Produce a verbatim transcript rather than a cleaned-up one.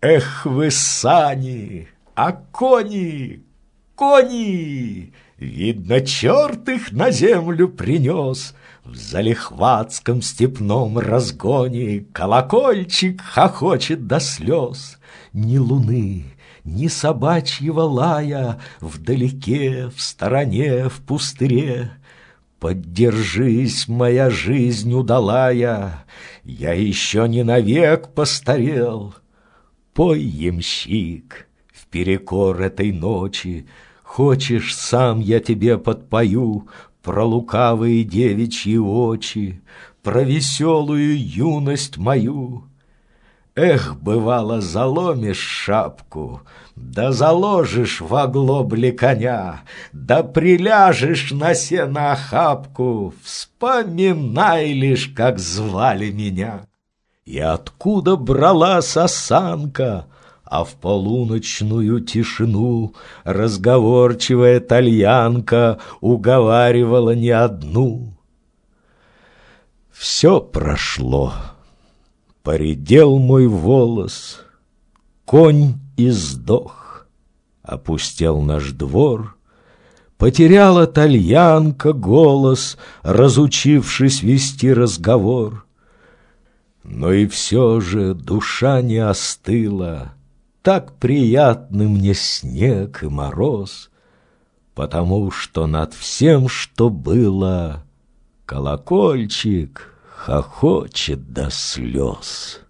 Эх вы, сани, а кони, кони! Видно, черт их на землю принес. В залихватском степном разгоне колокольчик хохочет до слез. Ни луны, ни собачьего лая вдалеке, в стороне, в пустыре. Поддержись, моя жизнь удалая, я еще не навек постарел. Пой, ямщик, вперекор этой ночи, хочешь, сам я тебе подпою про лукавые девичьи очи, про веселую юность мою. Эх, бывало, заломишь шапку, да заложишь в оглобле коня, да приляжешь на сено охапку, вспоминай лишь, как звали меня. И откуда бралась осанка, а в полуночную тишину разговорчивая тальянка уговаривала не одну. Все прошло. Поредел мой волос, конь издох, опустел наш двор, потеряла тальянка голос, разучившись вести разговор. Но и все же душа не остыла, так приятны мне снег и мороз, потому что над всем, что было, колокольчик хохочет до слез.